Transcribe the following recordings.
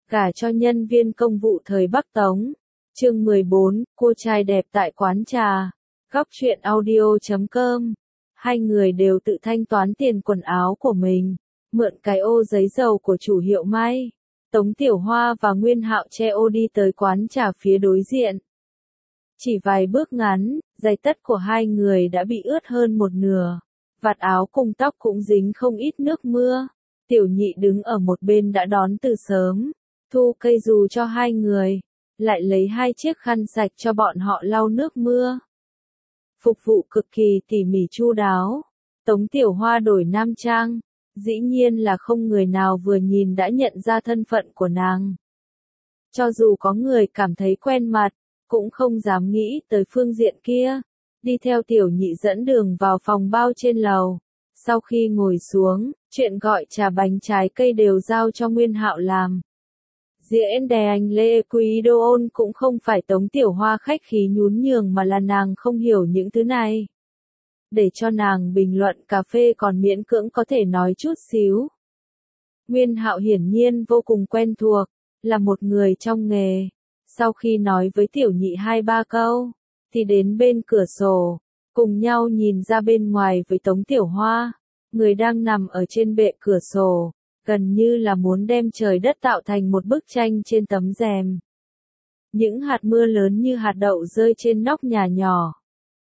Gả cho nhân viên công vụ thời Bắc Tống. Chương 14, cô trai đẹp tại quán trà. Góc truyện audio.com. Hai người đều tự thanh toán tiền quần áo của mình, mượn cái ô giấy dầu của chủ hiệu may. Tống Tiểu Hoa và Nguyên Hạo che ô đi tới quán trà phía đối diện. Chỉ vài bước ngắn, giày tất của hai người đã bị ướt hơn một nửa. Vạt áo cùng tóc cũng dính không ít nước mưa. Tiểu Nhị đứng ở một bên đã đón từ sớm, thu cây dù cho hai người, lại lấy hai chiếc khăn sạch cho bọn họ lau nước mưa. Phục vụ cực kỳ tỉ mỉ chu đáo. Tống Tiểu Hoa đổi nam trang, dĩ nhiên là không người nào vừa nhìn đã nhận ra thân phận của nàng. Cho dù có người cảm thấy quen mặt, cũng không dám nghĩ tới phương diện kia. Đi theo Tiểu Nhị dẫn đường vào phòng bao trên lầu. Sau khi ngồi xuống, chuyện gọi trà bánh trái cây đều giao cho Nguyên Hạo làm. Diễn đè anh Lê Quý Đô Ôn cũng không phải Tống Tiểu Hoa khách khí nhún nhường mà là nàng không hiểu những thứ này. Để cho nàng bình luận cà phê còn miễn cưỡng có thể nói chút xíu. Nguyên Hạo hiển nhiên vô cùng quen thuộc, là một người trong nghề. Sau khi nói với Tiểu Nhị 2-3 câu, thì đến bên cửa sổ, cùng nhau nhìn ra bên ngoài với Tống Tiểu Hoa, người đang nằm ở trên bệ cửa sổ, gần như là muốn đem trời đất tạo thành một bức tranh trên tấm rèm. Những hạt mưa lớn như hạt đậu rơi trên nóc nhà nhỏ,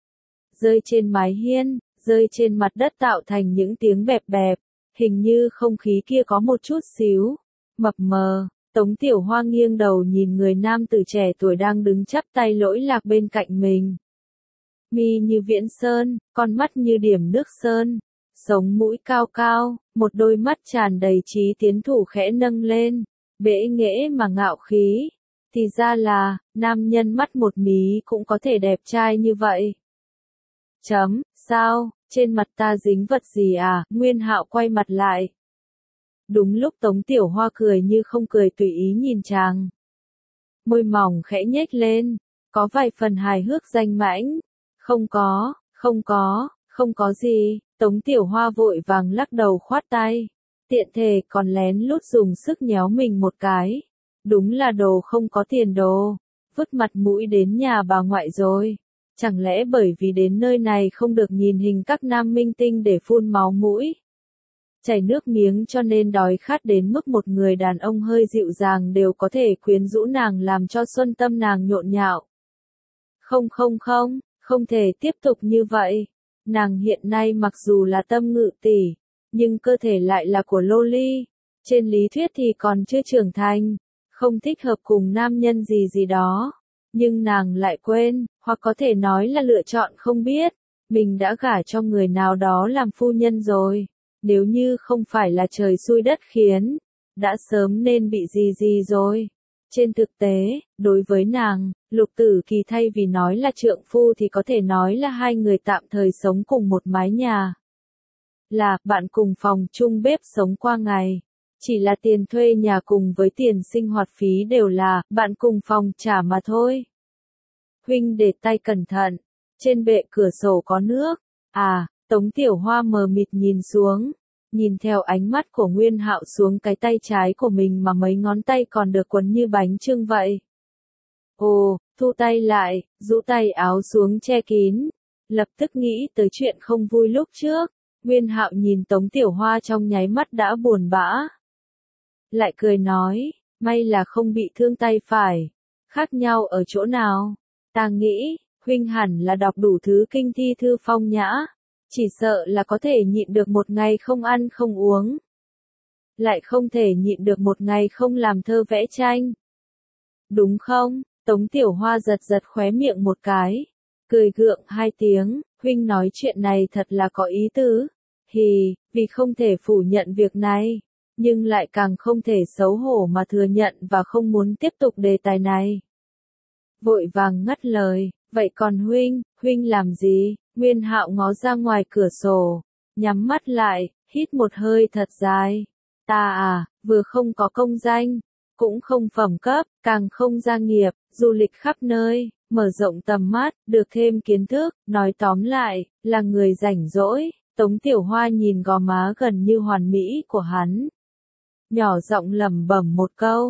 rơi trên mái hiên, rơi trên mặt đất tạo thành những tiếng bẹp bẹp, hình như không khí kia có một chút xíu mập mờ. Tống Tiểu Hoa nghiêng đầu nhìn người nam tử trẻ tuổi đang đứng chắp tay lỗi lạc bên cạnh mình. Mi như viễn sơn, con mắt như điểm nước sơn, sống mũi cao cao, một đôi mắt tràn đầy trí tiến thủ khẽ nâng lên, bẽ nghễ mà ngạo khí. Thì ra là, nam nhân mắt một mí cũng có thể đẹp trai như vậy. Sao, trên mặt ta dính vật gì à? Nguyên Hạo quay mặt lại. Đúng lúc Tống Tiểu Hoa cười như không cười tùy ý nhìn chàng. Môi mỏng khẽ nhếch lên, có vài phần hài hước danh mãnh. Không có gì. Tống Tiểu Hoa vội vàng lắc đầu khoát tay. Tiện thể còn lén lút dùng sức nhéo mình một cái. Đúng là đồ không có tiền đồ. Vứt mặt mũi đến nhà bà ngoại rồi. Chẳng lẽ bởi vì đến nơi này không được nhìn hình các nam minh tinh để phun máu mũi, chảy nước miếng cho nên đói khát đến mức một người đàn ông hơi dịu dàng đều có thể quyến rũ nàng làm cho xuân tâm nàng nhộn nhạo. Không thể tiếp tục như vậy. Nàng hiện nay mặc dù là tâm ngự tỷ, nhưng cơ thể lại là của loli. Trên lý thuyết thì còn chưa trưởng thành, không thích hợp cùng nam nhân gì đó. Nhưng nàng lại quên, hoặc có thể nói là lựa chọn không biết, mình đã gả cho người nào đó làm phu nhân rồi. Nếu như không phải là trời xui đất khiến, đã sớm nên bị gì rồi. Trên thực tế, đối với nàng, Lục Tử Kỳ thay vì nói là trượng phu thì có thể nói là hai người tạm thời sống cùng một mái nhà. Là bạn cùng phòng chung bếp sống qua ngày. Chỉ là tiền thuê nhà cùng với tiền sinh hoạt phí đều là bạn cùng phòng trả mà thôi. Huynh để tay cẩn thận, trên bệ cửa sổ có nước. À, Tống Tiểu Hoa mờ mịt nhìn xuống, nhìn theo ánh mắt của Nguyên Hạo xuống cái tay trái của mình mà mấy ngón tay còn được quấn như bánh chưng vậy. Ồ, thu tay lại, rũ tay áo xuống che kín, lập tức nghĩ tới chuyện không vui lúc trước. Nguyên Hạo nhìn Tống Tiểu Hoa trong nháy mắt đã buồn bã. Lại cười nói, may là không bị thương tay phải. Khác nhau ở chỗ nào? Ta nghĩ, huynh hẳn là đọc đủ thứ kinh thi thư phong nhã. Chỉ sợ là có thể nhịn được một ngày không ăn không uống. Lại không thể nhịn được một ngày không làm thơ vẽ tranh. Đúng không? Tống Tiểu Hoa giật khóe miệng một cái. Cười gượng 2 tiếng, huynh nói chuyện này thật là có ý tứ. Vì không thể phủ nhận việc này. Nhưng lại càng không thể xấu hổ mà thừa nhận và không muốn tiếp tục đề tài này. Vội vàng ngắt lời, vậy còn huynh làm gì? Nguyên Hạo ngó ra ngoài cửa sổ, nhắm mắt lại, hít một hơi thật dài. Ta vừa không có công danh, cũng không phẩm cấp, càng không gia nghiệp, du lịch khắp nơi, mở rộng tầm mắt, được thêm kiến thức, nói tóm lại, là người rảnh rỗi. Tống Tiểu Hoa nhìn gò má gần như hoàn mỹ của hắn, nhỏ giọng lẩm bẩm một câu,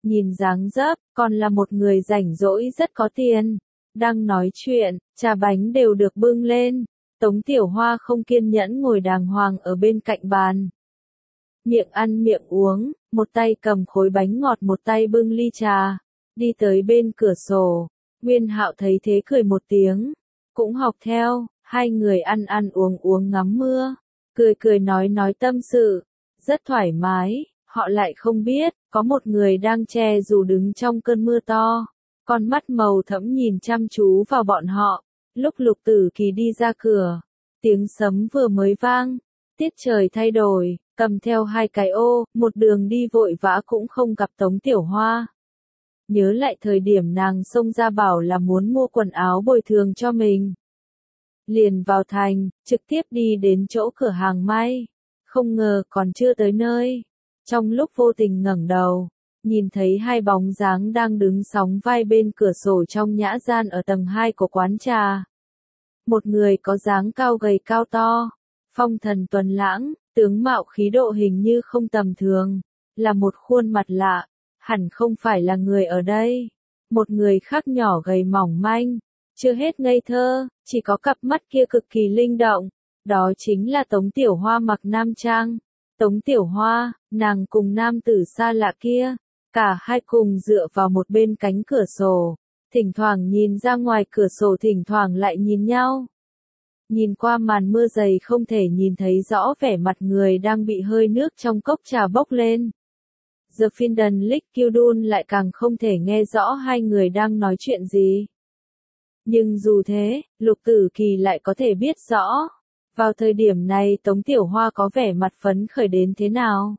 Nhìn dáng dấp, còn là một người rảnh rỗi rất có tiền. Đang nói chuyện, trà bánh đều được bưng lên. Tống Tiểu Hoa không kiên nhẫn ngồi đàng hoàng ở bên cạnh bàn. Miệng ăn miệng uống, một tay cầm khối bánh ngọt một tay bưng ly trà. Đi tới bên cửa sổ. Nguyên Hạo thấy thế cười một tiếng. Cũng học theo, hai người ăn ăn uống uống ngắm mưa. Cười cười nói tâm sự. Rất thoải mái, họ lại không biết, có một người đang che dù đứng trong cơn mưa to. Con mắt màu thẫm nhìn chăm chú vào bọn họ. Lúc Lục Tử Kỳ đi ra cửa, tiếng sấm vừa mới vang, tiết trời thay đổi, cầm theo hai cái ô, một đường đi vội vã cũng không gặp Tống Tiểu Hoa. Nhớ lại thời điểm nàng xông ra bảo là muốn mua quần áo bồi thường cho mình. Liền vào thành, trực tiếp đi đến chỗ cửa hàng may. Không ngờ còn chưa tới nơi. Trong lúc vô tình ngẩng đầu, nhìn thấy hai bóng dáng đang đứng sóng vai bên cửa sổ trong nhã gian ở tầng 2 của quán trà. Một người có dáng cao gầy cao to, phong thần tuấn lãng, tướng mạo khí độ hình như không tầm thường, là một khuôn mặt lạ, hẳn không phải là người ở đây. Một người khác nhỏ gầy mỏng manh, chưa hết ngây thơ, chỉ có cặp mắt kia cực kỳ linh động, đó chính là Tống Tiểu Hoa mặc nam trang. Tống Tiểu Hoa, nàng cùng nam tử xa lạ kia, cả hai cùng dựa vào một bên cánh cửa sổ, thỉnh thoảng nhìn ra ngoài cửa sổ thỉnh thoảng lại nhìn nhau. Nhìn qua màn mưa dày không thể nhìn thấy rõ vẻ mặt người đang bị hơi nước trong cốc trà bốc lên. The Finden Lick Kildun lại càng không thể nghe rõ hai người đang nói chuyện gì. Nhưng dù thế, Lục Tử Kỳ lại có thể biết rõ. Vào thời điểm này Tống Tiểu Hoa có vẻ mặt phấn khởi đến thế nào?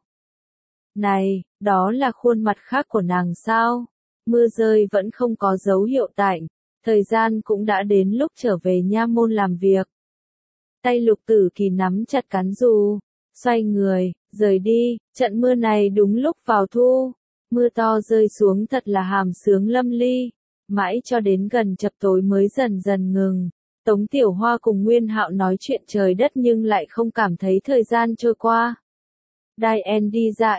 Này, đó là khuôn mặt khác của nàng sao? Mưa rơi vẫn không có dấu hiệu tạnh, thời gian cũng đã đến lúc trở về nha môn làm việc. Tay Lục Tử Kỳ nắm chặt cán dù, xoay người, rời đi, trận mưa này đúng lúc vào thu. Mưa to rơi xuống thật là hàm sướng lâm ly, mãi cho đến gần chập tối mới dần dần ngừng. Tống Tiểu Hoa cùng Nguyên Hạo nói chuyện trời đất nhưng lại không cảm thấy thời gian trôi qua. Diane đi ra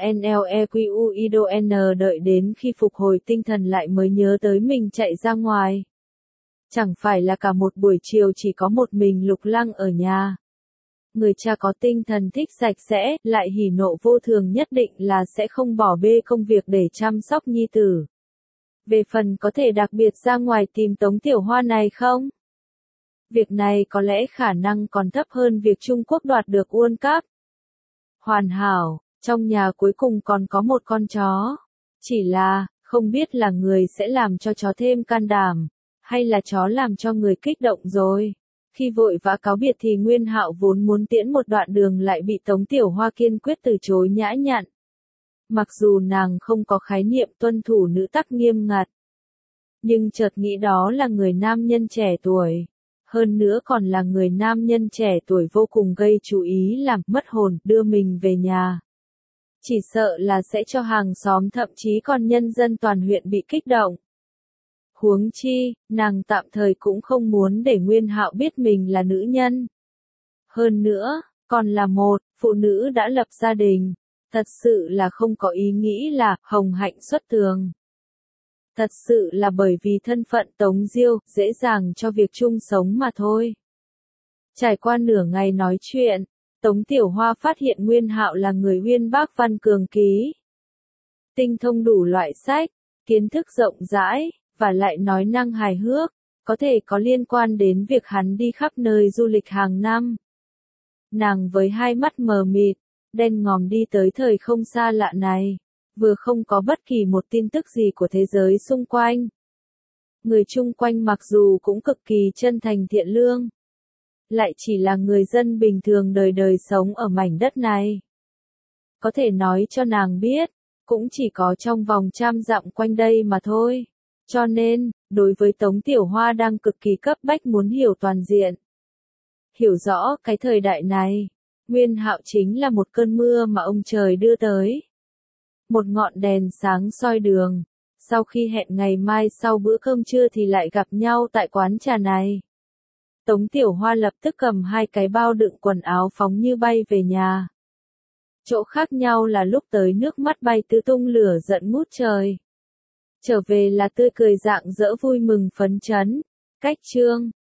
NLEQUIDON đợi đến khi phục hồi tinh thần lại mới nhớ tới mình chạy ra ngoài. Chẳng phải là cả một buổi chiều chỉ có một mình Lục Lăng ở nhà. Người cha có tinh thần thích sạch sẽ, lại hỉ nộ vô thường nhất định là sẽ không bỏ bê công việc để chăm sóc nhi tử. Về phần có thể đặc biệt ra ngoài tìm Tống Tiểu Hoa này không? Việc này có lẽ khả năng còn thấp hơn việc Trung Quốc đoạt được World Cup. Hoàn hảo, trong nhà cuối cùng còn có một con chó. Chỉ là, không biết là người sẽ làm cho chó thêm can đảm, hay là chó làm cho người kích động rồi. Khi vội vã cáo biệt thì Nguyên Hạo vốn muốn tiễn một đoạn đường lại bị Tống Tiểu Hoa kiên quyết từ chối nhã nhặn. Mặc dù nàng không có khái niệm tuân thủ nữ tắc nghiêm ngặt, nhưng chợt nghĩ đó là người nam nhân trẻ tuổi. Hơn nữa còn là người nam nhân trẻ tuổi vô cùng gây chú ý làm mất hồn đưa mình về nhà. Chỉ sợ là sẽ cho hàng xóm thậm chí còn nhân dân toàn huyện bị kích động. Huống chi, nàng tạm thời cũng không muốn để Nguyên Hạo biết mình là nữ nhân. Hơn nữa, còn là một phụ nữ đã lập gia đình, thật sự là không có ý nghĩ là hồng hạnh xuất tường. Thật sự là bởi vì thân phận Tống Diêu, dễ dàng cho việc chung sống mà thôi. Trải qua nửa ngày nói chuyện, Tống Tiểu Hoa phát hiện Nguyên Hạo là người uyên bác văn cường ký. Tinh thông đủ loại sách, kiến thức rộng rãi, và lại nói năng hài hước, có thể có liên quan đến việc hắn đi khắp nơi du lịch hàng năm. Nàng với hai mắt mờ mịt, đen ngòm đi tới thời không xa lạ này. Vừa không có bất kỳ một tin tức gì của thế giới xung quanh. Người chung quanh mặc dù cũng cực kỳ chân thành thiện lương, lại chỉ là người dân bình thường đời đời sống ở mảnh đất này. Có thể nói cho nàng biết, cũng chỉ có trong vòng 100 dặm quanh đây mà thôi. Cho nên, đối với Tống Tiểu Hoa đang cực kỳ cấp bách muốn hiểu toàn diện. Hiểu rõ cái thời đại này, Nguyên Hạo chính là một cơn mưa mà ông trời đưa tới. Một ngọn đèn sáng soi đường. Sau khi hẹn ngày mai sau bữa cơm trưa thì lại gặp nhau tại quán trà này. Tống Tiểu Hoa lập tức cầm hai cái bao đựng quần áo phóng như bay về nhà. Chỗ khác nhau là lúc tới nước mắt bay tứ tung lửa giận ngút trời. Trở về là tươi cười rạng rỡ vui mừng phấn chấn. Cách chương